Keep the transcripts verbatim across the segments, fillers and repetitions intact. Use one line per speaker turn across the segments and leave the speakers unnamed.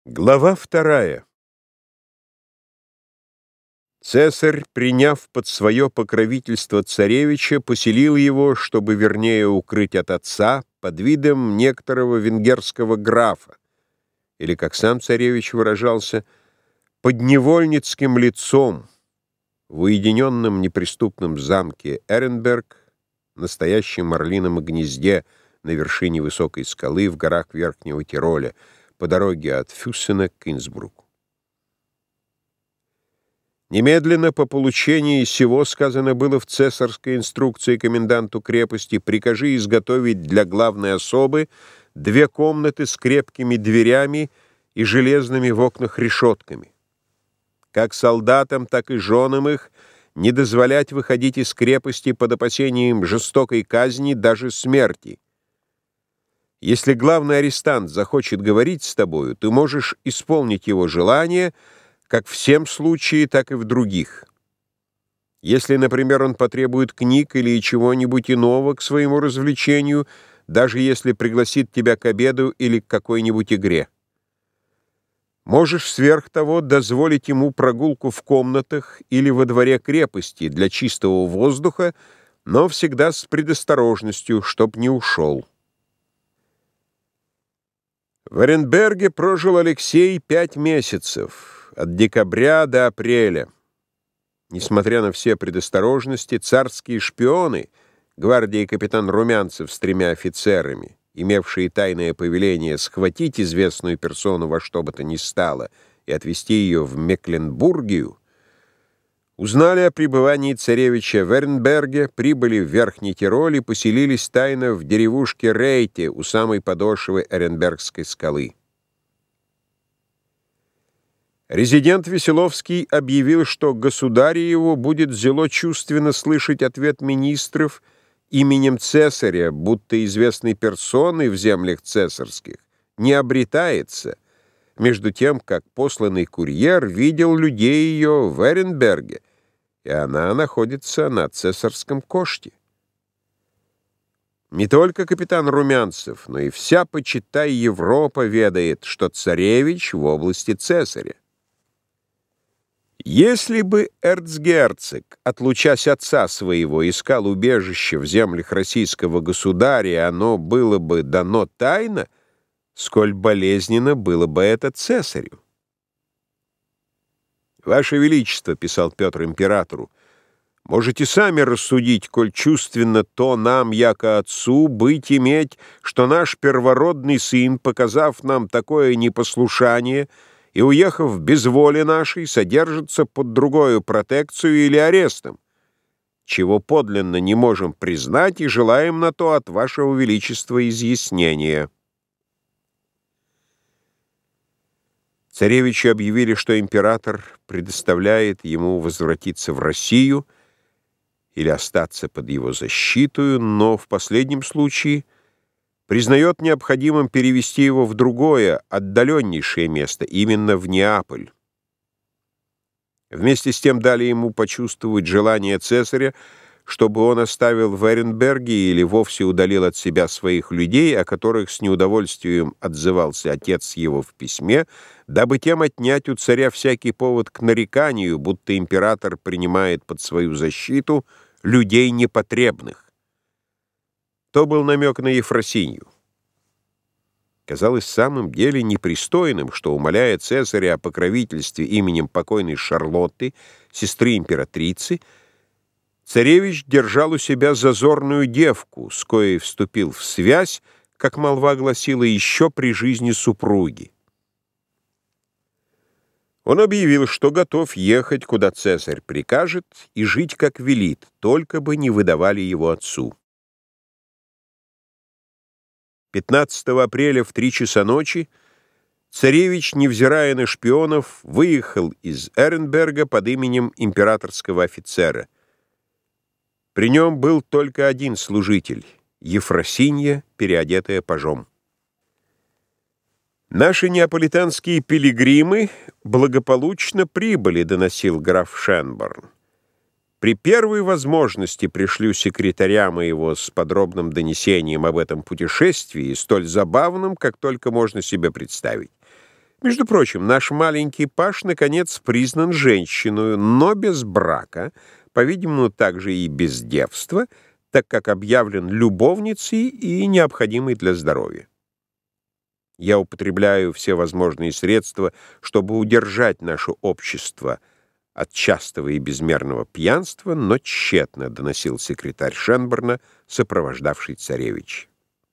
Глава вторая. Цесарь, приняв под свое покровительство царевича, поселил его, чтобы вернее укрыть от отца, под видом некоторого венгерского графа, или, как сам царевич выражался, подневольницким лицом в уединенном неприступном замке Эренберг, настоящем орлином гнезде на вершине высокой скалы в горах Верхнего Тироля, по дороге от Фюссена к Инсбруку. Немедленно по получении сего сказано было в цесарской инструкции коменданту крепости: «Прикажи изготовить для главной особы две комнаты с крепкими дверями и железными в окнах решетками. Как солдатам, так и женам их не дозволять выходить из крепости под опасением жестокой казни, даже смерти. Если главный арестант захочет говорить с тобою, ты можешь исполнить его желание, как в сем случае, так и в других. Если, например, он потребует книг или чего-нибудь иного к своему развлечению, даже если пригласит тебя к обеду или к какой-нибудь игре. Можешь сверх того дозволить ему прогулку в комнатах или во дворе крепости для чистого воздуха, но всегда с предосторожностью, чтоб не ушел». В Эренберге прожил Алексей пять месяцев, от декабря до апреля. Несмотря на все предосторожности, царские шпионы, гвардии капитан Румянцев с тремя офицерами, имевшие тайное повеление схватить известную персону во что бы то ни стало и отвезти ее в Мекленбургию, узнали о пребывании царевича в Эренберге, прибыли в Верхний Тироль и поселились тайно в деревушке Рейте у самой подошвы Эренбергской скалы. Резидент Веселовский объявил, что государю его будет зело чувственно слышать ответ министров именем цесаря, будто известной персоной в землях цесарских не обретается, между тем, как посланный курьер видел людей ее в Эренберге, и она находится на цесарском коште. Не только капитан Румянцев, но и вся, почитай, Европа ведает, что царевич в области цесаря. Если бы эрцгерцог, отлучась отца своего, искал убежище в землях российского государя, оно было бы дано тайно, сколь болезненно было бы это цесарю. «Ваше Величество», — писал Петр императору, — «можете сами рассудить, коль чувственно то нам, яко отцу, быть иметь, что наш первородный сын, показав нам такое непослушание и уехав без воли нашей, содержится под другою протекцию или арестом, чего подлинно не можем признать и желаем на то от Вашего Величества изъяснения». Царевичу объявили, что император предоставляет ему возвратиться в Россию или остаться под его защитою, но в последнем случае признает необходимым перевести его в другое, отдаленнейшее место, именно в Неаполь. Вместе с тем дали ему почувствовать желание цесаря, чтобы он оставил в Эренберге или вовсе удалил от себя своих людей, о которых с неудовольствием отзывался отец его в письме, дабы тем отнять у царя всякий повод к нареканию, будто император принимает под свою защиту людей непотребных. То был намек на Ефросинью. Казалось самым деле непристойным, что, умоляя цесаря о покровительстве именем покойной Шарлотты, сестры императрицы, царевич держал у себя зазорную девку, с коей вступил в связь, как молва гласила, еще при жизни супруги. Он объявил, что готов ехать, куда цесарь прикажет, и жить, как велит, только бы не выдавали его отцу. пятнадцатого апреля в три часа ночи царевич, невзирая на шпионов, выехал из Эренберга под именем императорского офицера. При нем был только один служитель — Ефросинья, переодетая пажом. «Наши неаполитанские пилигримы благополучно прибыли», — доносил граф Шенборн. «При первой возможности пришлю секретаря моего с подробным донесением об этом путешествии, столь забавным, как только можно себе представить. Между прочим, наш маленький паж, наконец, признан женщиной, но без брака, по-видимому, также и без девства, так как объявлен любовницей и необходимой для здоровья. Я употребляю все возможные средства, чтобы удержать наше общество от частого и безмерного пьянства, но тщетно, доносил секретарь Шенборна, сопровождавший царевича.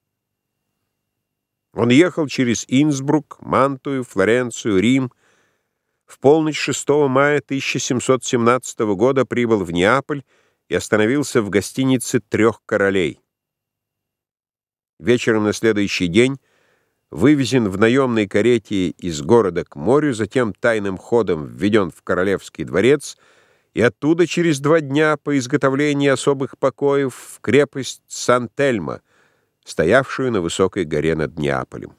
Он ехал через Инсбрук, Мантую, Флоренцию, Рим. В полночь шестого мая тысяча семьсот семнадцатого года прибыл в Неаполь и остановился в гостинице «Трех королей». Вечером на следующий день вывезен в наемной карете из города к морю, затем тайным ходом введен в Королевский дворец и оттуда через два дня по изготовлении особых покоев в крепость Сан-Тельмо, стоявшую на высокой горе над Неаполем.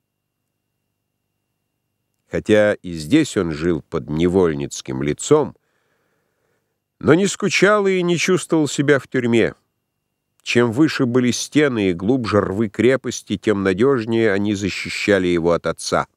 Хотя и здесь он жил под невольницким лицом, но не скучал и не чувствовал себя в тюрьме. Чем выше были стены и глубже рвы крепости, тем надежнее они защищали его от отца.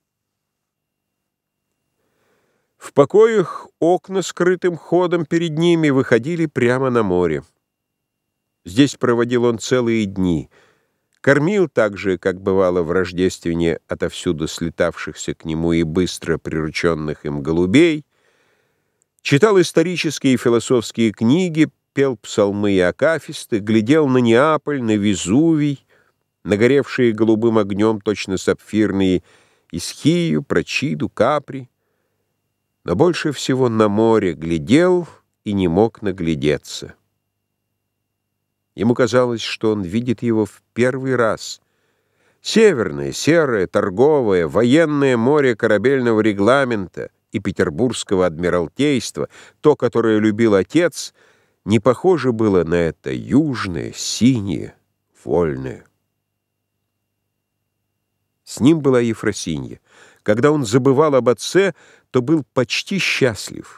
В покоях окна скрытым ходом перед ними выходили прямо на море. Здесь проводил он целые дни. Кормил так же, как бывало в Рождествене, отовсюду слетавшихся к нему и быстро прирученных им голубей, читал исторические и философские книги, пел псалмы и акафисты, глядел на Неаполь, на Везувий, нагоревшие голубым огнем точно сапфирные Исхию, Прочиду, Капри, но больше всего на море глядел и не мог наглядеться. Ему казалось, что он видит его в первый раз. Северное, серое, торговое, военное море корабельного регламента и петербургского адмиралтейства, то, которое любил отец, не похоже было на это южное, синее, вольное. С ним была Ефросинья. Когда он забывал об отце, то был почти счастлив.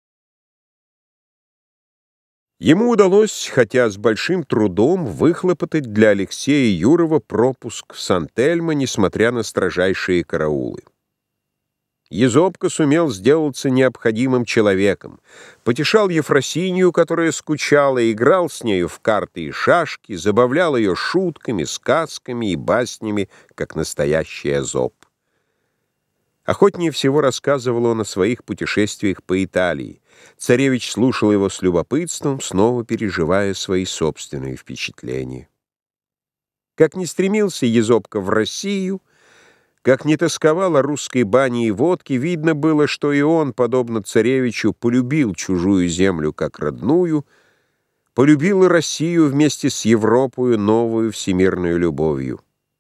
Ему удалось, хотя с большим трудом, выхлопотать для Алексея Юрова пропуск в Сан-Тельмо, несмотря на строжайшие караулы. Езопка сумел сделаться необходимым человеком, потешал Ефросинью, которая скучала, играл с нею в карты и шашки, забавлял ее шутками, сказками и баснями, как настоящий Эзоп. Охотнее всего рассказывал он о своих путешествиях по Италии. Царевич слушал его с любопытством, снова переживая свои собственные впечатления. Как ни стремился Езопка в Россию, как не тосковал о русской бане и водке, видно было, что и он, подобно царевичу, полюбил чужую землю как родную, полюбил и Россию вместе с Европою новую всемирную любовью.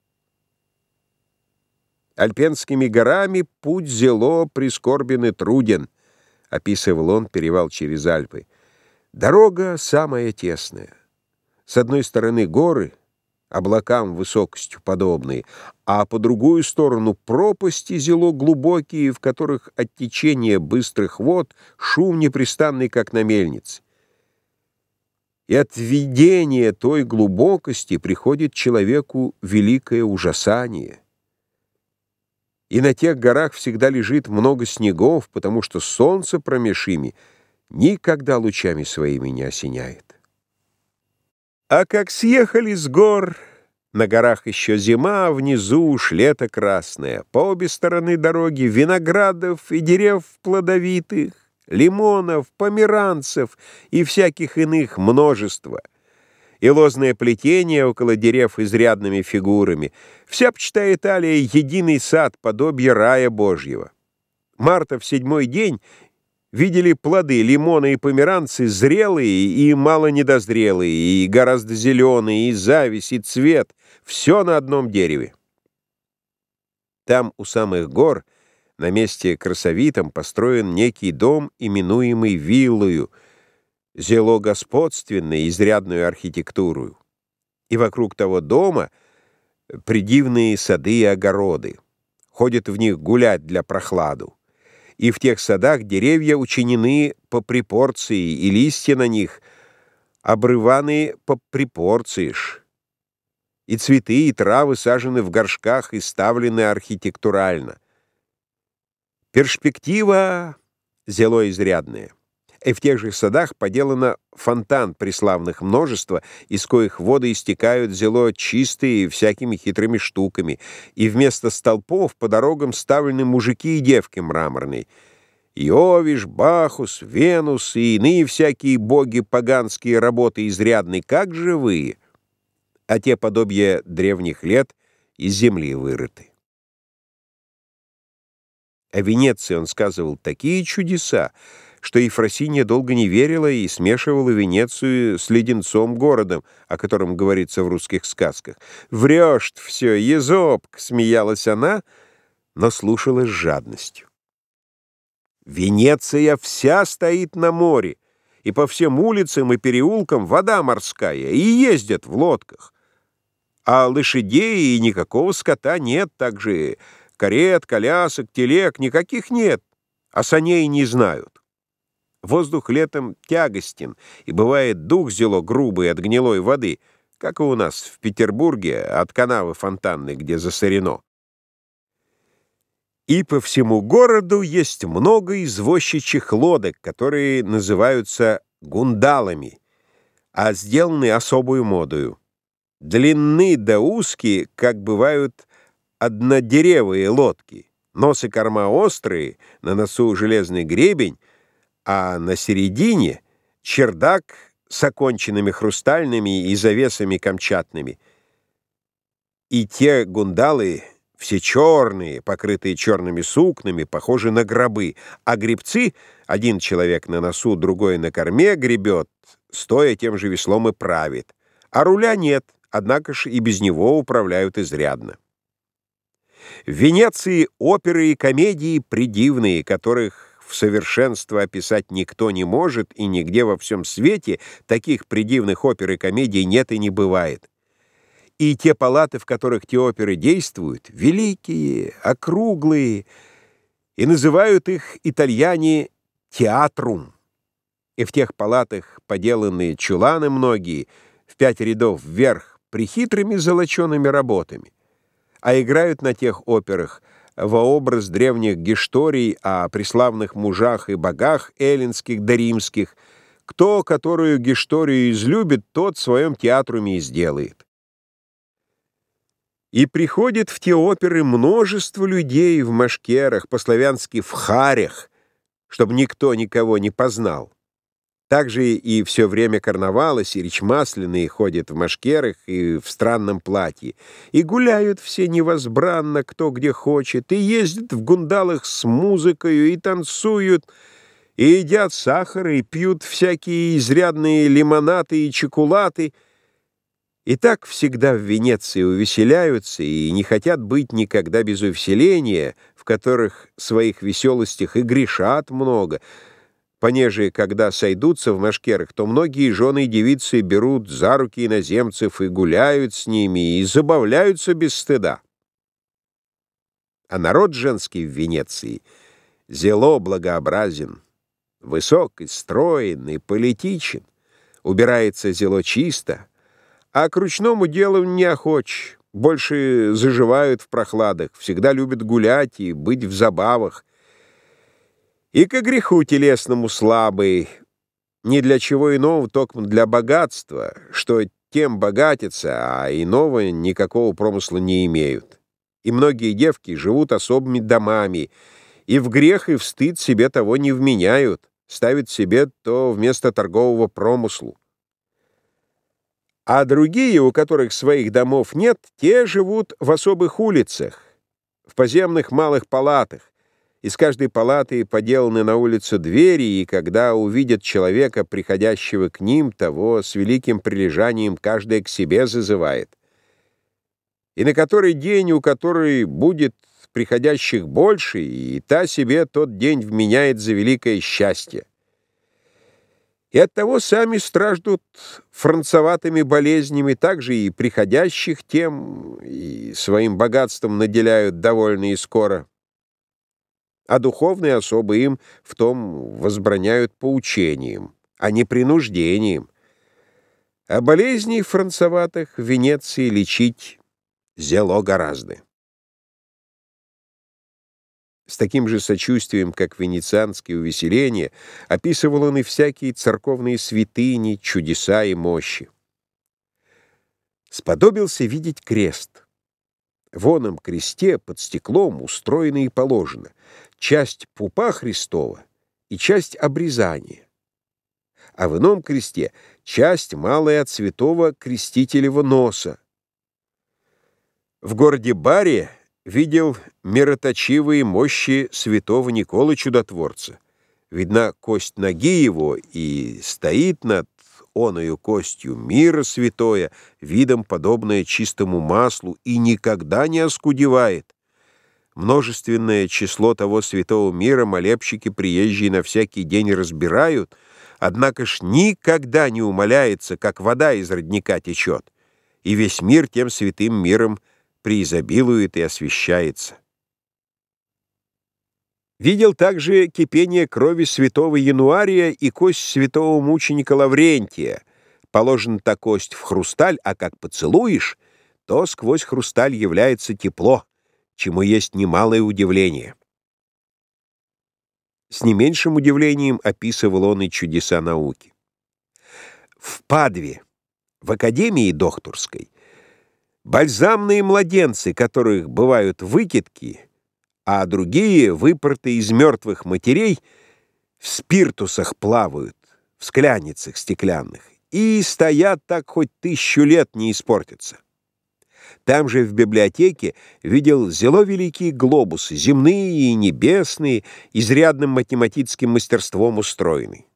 «Альпенскими горами путь зело прискорбен и труден», — описывал он перевал через Альпы. «Дорога самая тесная. С одной стороны горы, облакам высокостью подобные, а по другую сторону пропасти зело глубокие, в которых от течения быстрых вод шум непрестанный, как на мельнице. И от видения той глубокости приходит человеку великое ужасание. И на тех горах всегда лежит много снегов, потому что солнце промеж ими никогда лучами своими не осеняет. А как съехали с гор, на горах еще зима, а внизу уж лето красное. По обе стороны дороги виноградов и дерев плодовитых, лимонов, померанцев и всяких иных множество. И лозное плетение около дерев изрядными фигурами. Вся, почитай, Италия, единый сад, подобие рая Божьего. Марта в седьмой день видели плоды, лимоны и померанцы, зрелые и мало недозрелые, и гораздо зеленые, и зависть, и цвет, все на одном дереве. Там, у самых гор, на месте красовитом, построен некий дом, именуемый виллою, зело господственной, изрядную архитектуру. И вокруг того дома придивные сады и огороды. Ходят в них гулять для прохладу. И в тех садах деревья учинены по препорции, и листья на них обрываны по препорции ж. И цветы, и травы сажены в горшках и ставлены архитектурально. Перспектива зело изрядная. И в тех же садах поделано фонтан преславных множества, из коих воды истекают зело чистые всякими хитрыми штуками, и вместо столпов по дорогам ставлены мужики и девки мраморные. Иовиш, Бахус, Венус и иные всякие боги поганские работы изрядны, как живые, а те подобия древних лет из земли вырыты. О Венеции он сказывал такие чудеса, что Ефросинья долго не верила и смешивала Венецию с леденцом городом, о котором говорится в русских сказках. «Врешь ты все, Езопка!» — смеялась она, но слушала с жадностью. Венеция вся стоит на море, и по всем улицам и переулкам вода морская, и ездят в лодках. А лошадей и никакого скота нет, также карет, колясок, телег никаких нет, а саней не знают. Воздух летом тягостен, и бывает дух зело грубый от гнилой воды, как и у нас в Петербурге от канавы фонтанной, где засорено. И по всему городу есть много извозчичьих лодок, которые называются гундалами, а сделаны особую модою. Длинны да узкие, как бывают однодеревые лодки, нос и корма острые, на носу железный гребень, а на середине чердак с оконченными хрустальными и завесами камчатными. И те гундалы все черные, покрытые черными сукнами, похожи на гробы, а гребцы, один человек на носу, другой на корме, гребет, стоя тем же веслом и правит. А руля нет, однако ж и без него управляют изрядно. В Венеции оперы и комедии придивные, которых в совершенство описать никто не может, и нигде во всем свете таких придивных опер и комедий нет и не бывает. И те палаты, в которых те оперы действуют, великие, округлые, и называют их итальяне «театрум». И в тех палатах поделанные чуланы многие, в пять рядов вверх, прихитрыми золочеными работами, а играют на тех операх во образ древних гешторий о преславных мужах и богах эллинских да римских. Кто которую гешторию излюбит, тот в своем театруме и сделает. И приходит в те оперы множество людей в машкерах, по-славянски в харях, чтобы никто никого не познал. Также и все время карнавала сирич масляные ходят в машкерах и в странном платье, и гуляют все невозбранно, кто где хочет, и ездят в гундалах с музыкою, и танцуют, и едят сахар, и пьют всякие изрядные лимонаты и чоколаты, и так всегда в Венеции увеселяются и не хотят быть никогда без увеселения, в которых своих веселостях и грешат много. Понеже, когда сойдутся в машкерах, то многие жены и девицы берут за руки иноземцев и гуляют с ними, и забавляются без стыда. А народ женский в Венеции зело благообразен, высок и строен, и политичен, убирается зело чисто, а к ручному делу неохоч, больше заживают в прохладах, всегда любят гулять и быть в забавах. И ко греху телесному слабый, ни для чего иного, только для богатства, что тем богатятся, а иного никакого промысла не имеют. И многие девки живут особыми домами, и в грех и в стыд себе того не вменяют, ставят себе то вместо торгового промыслу. А другие, у которых своих домов нет, те живут в особых улицах, в поземных малых палатах. Из каждой палаты поделаны на улицу двери, и когда увидят человека, приходящего к ним, того с великим прилежанием каждая к себе зазывает. И на который день, у которой будет приходящих больше, и та себе тот день вменяет за великое счастье. И оттого сами страждут францеватыми болезнями, также и приходящих тем, и своим богатством наделяют довольно и скоро. А духовные особы им в том возбраняют поучением, а не принуждением. А болезней францеватых в Венеции лечить зело гораздо. С таким же сочувствием, как венецианские увеселения, описывал он и всякие церковные святыни, чудеса и мощи. Сподобился видеть крест. В оном кресте под стеклом устроено и положено часть пупа Христова и часть обрезания, а в ином кресте часть малая от святого крестителева носа. В городе Баре видел мироточивые мощи святого Николы Чудотворца. Видна кость ноги его, и стоит над оною костью мира святое, видом подобное чистому маслу, и никогда не оскудевает. Множественное число того святого мира молебщики приезжие на всякий день разбирают, однако ж никогда не умаляется, как вода из родника течет, и весь мир тем святым миром преизобилует и освящается. Видел также кипение крови святого Януария и кость святого мученика Лаврентия. Положена та кость в хрусталь, а как поцелуешь, то сквозь хрусталь является тепло, чему есть немалое удивление. С не меньшим удивлением описывал он и чудеса науки. В Падве, в Академии докторской, бальзамные младенцы, которых бывают выкидки, а другие, выпорты из мертвых матерей, в спиртусах плавают, в скляницах стеклянных, и стоят так хоть тысячу лет не испортятся. Там же в библиотеке видел зело великие глобусы, земные и небесные, изрядным математическим мастерством устроенный.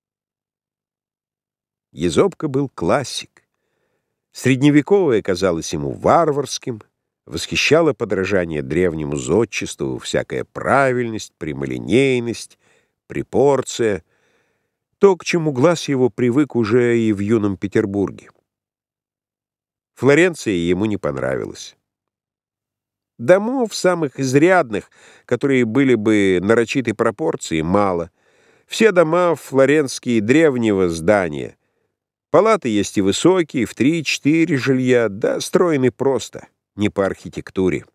Езопка был классик. Средневековое казалось ему варварским, восхищало подражание древнему зодчеству, всякая правильность, прямолинейность, препорция, то, к чему глаз его привык уже и в юном Петербурге. Флоренция ему не понравилась. Домов самых изрядных, которые были бы нарочитой пропорции, мало. Все дома флоренские древнего здания. Палаты есть и высокие, в три-четыре жилья, да строены просто, не по архитектуре.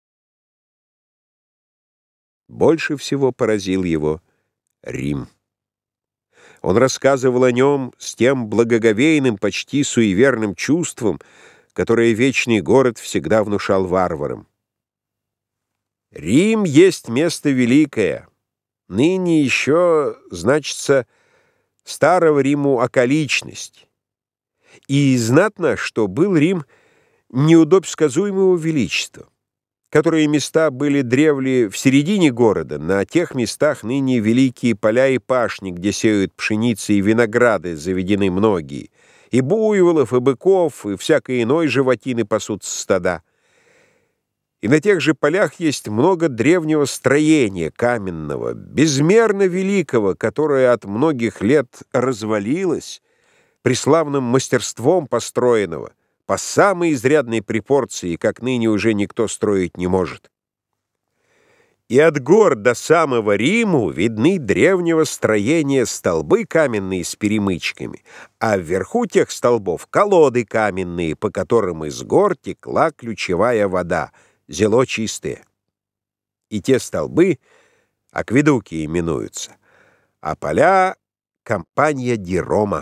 Больше всего поразил его Рим. Он рассказывал о нем с тем благоговейным, почти суеверным чувством, которое вечный город всегда внушал варварам. Рим есть место великое. Ныне еще, значится, старого Риму околичность. И знатно, что был Рим неудобсказуемого величества, которые места были древле в середине города, на тех местах ныне великие поля и пашни, где сеют пшеницы и винограды, заведены многие, и буйволов, и быков, и всякой иной животины пасутся стада. И на тех же полях есть много древнего строения каменного, безмерно великого, которое от многих лет развалилось, преславным мастерством построенного, по самой изрядной пропорции, как ныне уже никто строить не может. И от гор до самого Риму видны древнего строения столбы каменные с перемычками, а вверху тех столбов колоды каменные, по которым из гор текла ключевая вода, зело чистые. И те столбы акведуки именуются, а поля — компания ди Рома.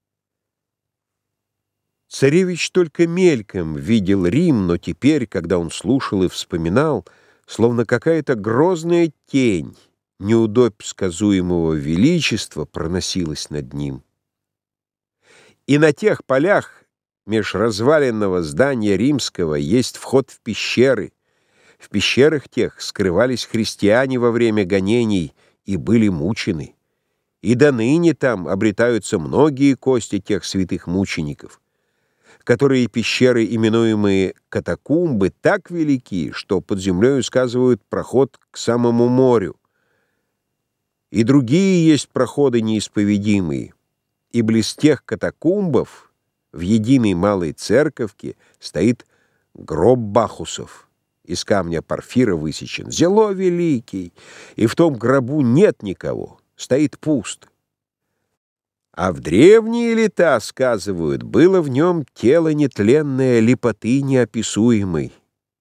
Царевич только мельком видел Рим, но теперь, когда он слушал и вспоминал, словно какая-то грозная тень неудобь сказуемого величества проносилась над ним. И на тех полях меж разваленного здания римского есть вход в пещеры. В пещерах тех скрывались христиане во время гонений и были мучены. И до ныне там обретаются многие кости тех святых мучеников, которые пещеры, именуемые катакумбы, так велики, что под землей сказывают проход к самому морю. И другие есть проходы неисповедимые, и близ тех катакумбов в единой малой церковке стоит гроб Бахусов, из камня порфира высечен, зело великий, и в том гробу нет никого, стоит пуст. А в древние лета, сказывают, было в нем тело нетленное лепоты неописуемой,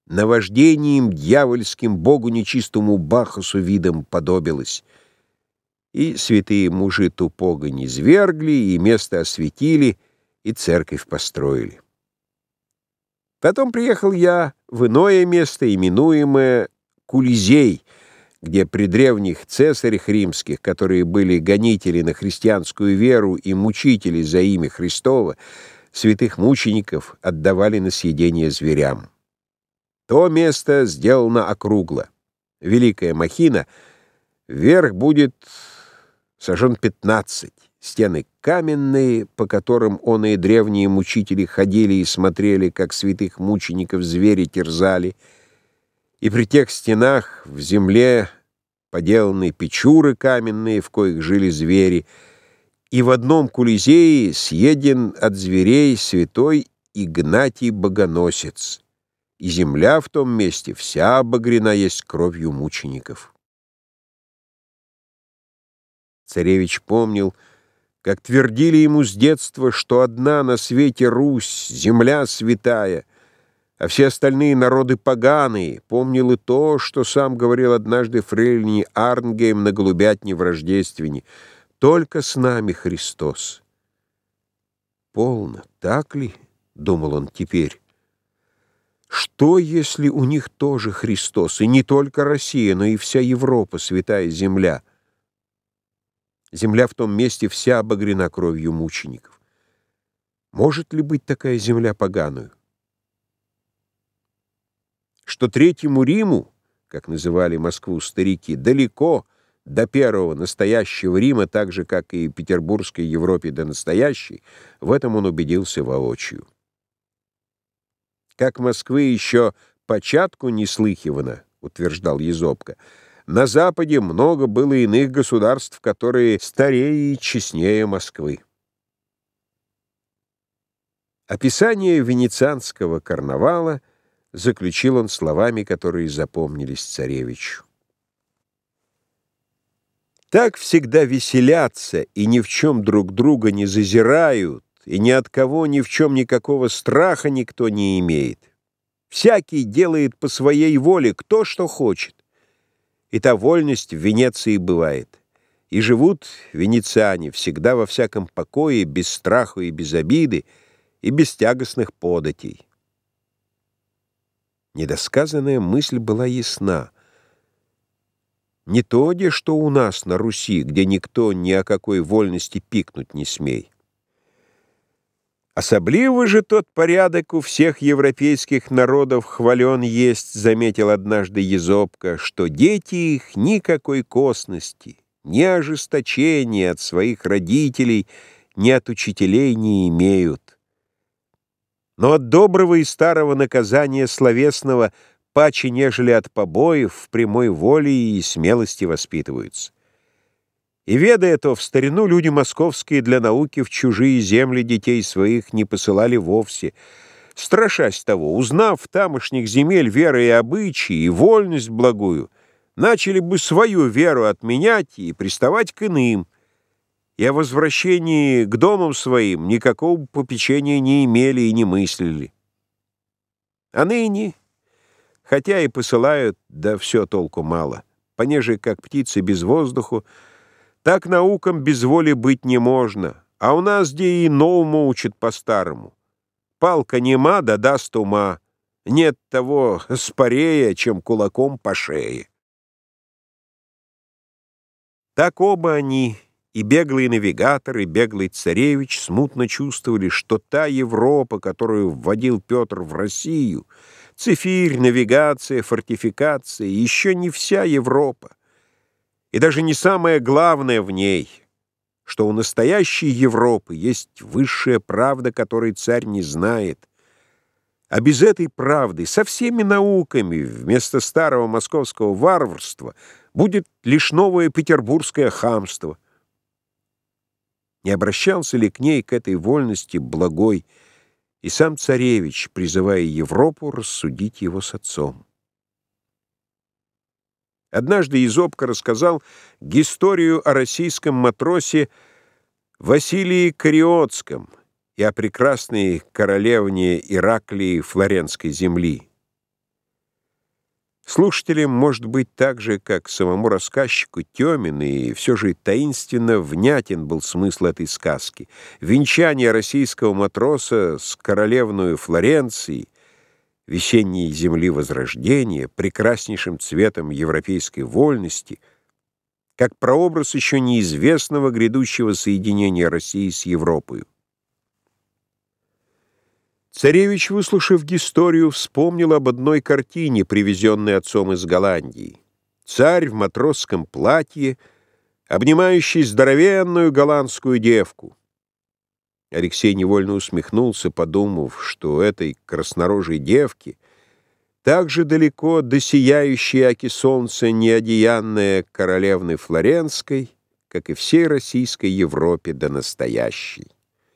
наваждением дьявольским богу нечистому Бахусу видом подобилась. И святые мужи тупого низвергли, и место осветили, и церковь построили. Потом приехал я в иное место, именуемое Кулизей, где при древних цесарях римских, которые были гонители на христианскую веру и мучители за имя Христово, святых мучеников отдавали на съедение зверям. То место сделано округло. Великая махина, вверх будет сажен пятнадцать, стены каменные, по которым оные древние мучители ходили и смотрели, как святых мучеников звери терзали, и при тех стенах в земле поделаны печуры каменные, в коих жили звери, и в одном Кулизее съеден от зверей святой Игнатий Богоносец, и земля в том месте вся обогрена есть кровью мучеников. Царевич помнил, как твердили ему с детства, что одна на свете Русь, земля святая, а все остальные народы поганые. Помнил и то, что сам говорил однажды фрейлине Арнгейм на голубятне в Рождествене: «Только с нами Христос». «Полно, так ли?» — думал он теперь. «Что, если у них тоже Христос, и не только Россия, но и вся Европа, святая земля? Земля в том месте вся обогрена кровью мучеников. Может ли быть такая земля поганую? Что Третьему Риму, как называли Москву старики, далеко до первого настоящего Рима, так же, как и Петербургской Европе до настоящей, в этом он убедился воочию. Как Москвы еще початку не слыхивано, утверждал Езопка, на Западе много было иных государств, которые старее и честнее Москвы. Описание венецианского карнавала заключил он словами, которые запомнились царевичу. Так всегда веселятся и ни в чем друг друга не зазирают, и ни от кого ни в чем никакого страха никто не имеет. Всякий делает по своей воле кто что хочет. И та вольность в Венеции бывает. И живут венециане всегда во всяком покое, без страха и без обиды, и без тягостных податей. Недосказанная мысль была ясна. Не то, где что у нас на Руси, где никто ни о какой вольности пикнуть не смей. Особливо же тот порядок у всех европейских народов хвален есть, заметил однажды Езопка, что дети их никакой косности, ни ожесточения от своих родителей, ни от учителей не имеют. Но от доброго и старого наказания словесного паче, нежели от побоев, в прямой воле и смелости воспитываются. И, ведая то, в старину люди московские для науки в чужие земли детей своих не посылали вовсе, страшась того, узнав в тамошних земель веры и обычаи, и вольность благую, начали бы свою веру отменять и приставать к иным, и о возвращении к домам своим никакого попечения не имели и не мыслили. А ныне, хотя и посылают, да все толку мало, понеже, как птицы без воздуху, так наукам без воли быть не можно, а у нас где и новому учат по-старому. Палка нема, да даст ума, нет того спорее, чем кулаком по шее. Так оба они, и беглый навигатор, и беглый царевич, смутно чувствовали, что та Европа, которую вводил Петр в Россию, цифирь, навигация, фортификация, еще не вся Европа. И даже не самое главное в ней, что у настоящей Европы есть высшая правда, которой царь не знает. А без этой правды со всеми науками вместо старого московского варварства будет лишь новое петербургское хамство. Не обращался ли к ней, к этой вольности благой, и сам царевич, призывая Европу рассудить его с отцом? Однажды Езопка рассказал историю о российском матросе Василии Кариотском и о прекрасной королевне Ираклии Флоренской земли. Слушателям, может быть, так же, как самому рассказчику, тёмен и все же таинственно внятен был смысл этой сказки. Венчание российского матроса с королевною Флоренцией, весенней земли Возрождения, прекраснейшим цветом европейской вольности, как прообраз еще неизвестного грядущего соединения России с Европой. Царевич, выслушав историю, вспомнил об одной картине, привезенной отцом из Голландии. Царь в матросском платье, обнимающий здоровенную голландскую девку. Алексей невольно усмехнулся, подумав, что этой краснорожей девке так же далеко до сияющей аки солнца неодеянная королевны Флоренской, как и всей российской Европе до настоящей.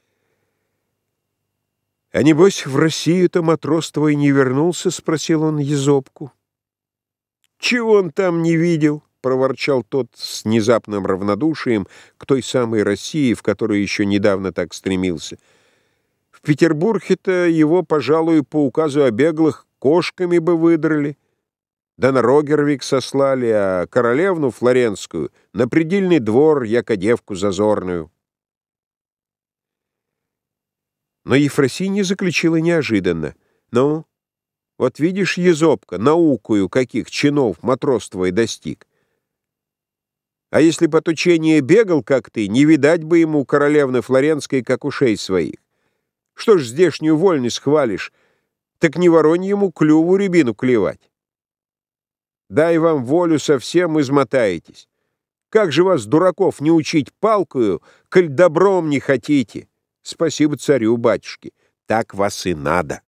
«А небось, в Россию-то матрос твой не вернулся?» — спросил он Езопку. «Чего он там не видел?» — проворчал тот с внезапным равнодушием к той самой России, в которую еще недавно так стремился. «В Петербурге-то его, пожалуй, по указу о беглых кошками бы выдрали, да на Рогервик сослали, а королевну Флоренскую на предельный двор, яко девку зазорную». Но Ефросинья заключила неожиданно. «Ну, вот видишь, Езопка, наукою каких чинов матрос твой достиг. А если б от учения бегал, как ты, не видать бы ему королевны Флоренской, как ушей своих. Что ж здешнюю вольность хвалишь, так не воронь ему клюву рябину клевать. Дай вам волю, совсем измотаетесь. Как же вас, дураков, не учить палкою, коль добром не хотите? Спасибо царю, батюшки, так вас и надо».